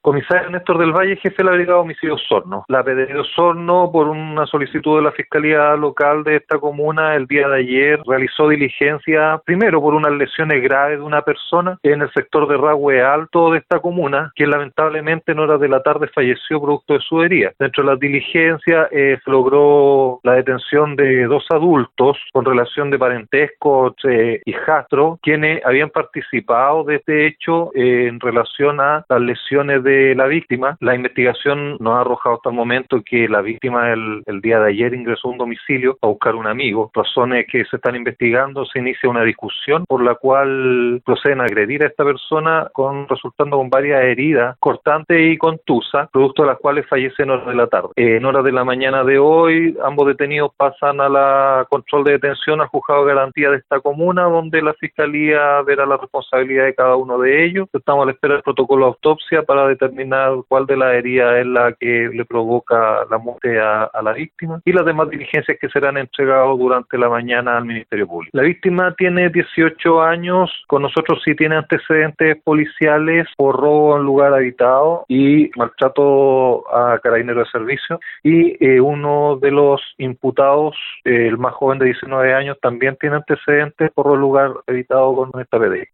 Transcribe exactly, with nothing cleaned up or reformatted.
Comisario Néstor del Valle, jefe de la Brigada de Homicidios Osorno. La P D I Osorno, por una solicitud de la Fiscalía Local de esta comuna, el día de ayer realizó diligencia, primero por unas lesiones graves de una persona en el sector de Rahue Alto de esta comuna, que lamentablemente en horas de la tarde falleció producto de su herida. Dentro de las diligencias eh, se logró la detención de dos adultos con relación de parentesco, eh, hijastro, quienes habían participado de este hecho eh, en relación a las lesiones de la víctima. La investigación nos ha arrojado hasta el momento que la víctima el, el día de ayer ingresó a un domicilio a buscar un amigo, razones que se están investigando. Se inicia una discusión por la cual proceden a agredir a esta persona, con resultando con varias heridas cortantes y contusas, producto de las cuales fallece en horas de la tarde. Eh, en horas de la mañana de hoy, ambos detenidos pasan a la control de detención al juzgado de garantía de esta comuna, donde la Fiscalía verá la responsabilidad de cada uno de ellos. Estamos a la espera del protocolo de autopsia para determinar cuál de las heridas es la que le provoca la muerte a, a la víctima, y las demás diligencias que serán entregadas durante la mañana al Ministerio Público. La víctima tiene dieciocho años, con nosotros sí tiene antecedentes policiales por robo en lugar habitado y maltrato a carabineros de servicio, y eh, uno de los imputados, eh, el más joven de diecinueve años, también tiene antecedentes por robo en lugar habitado con esta P D I.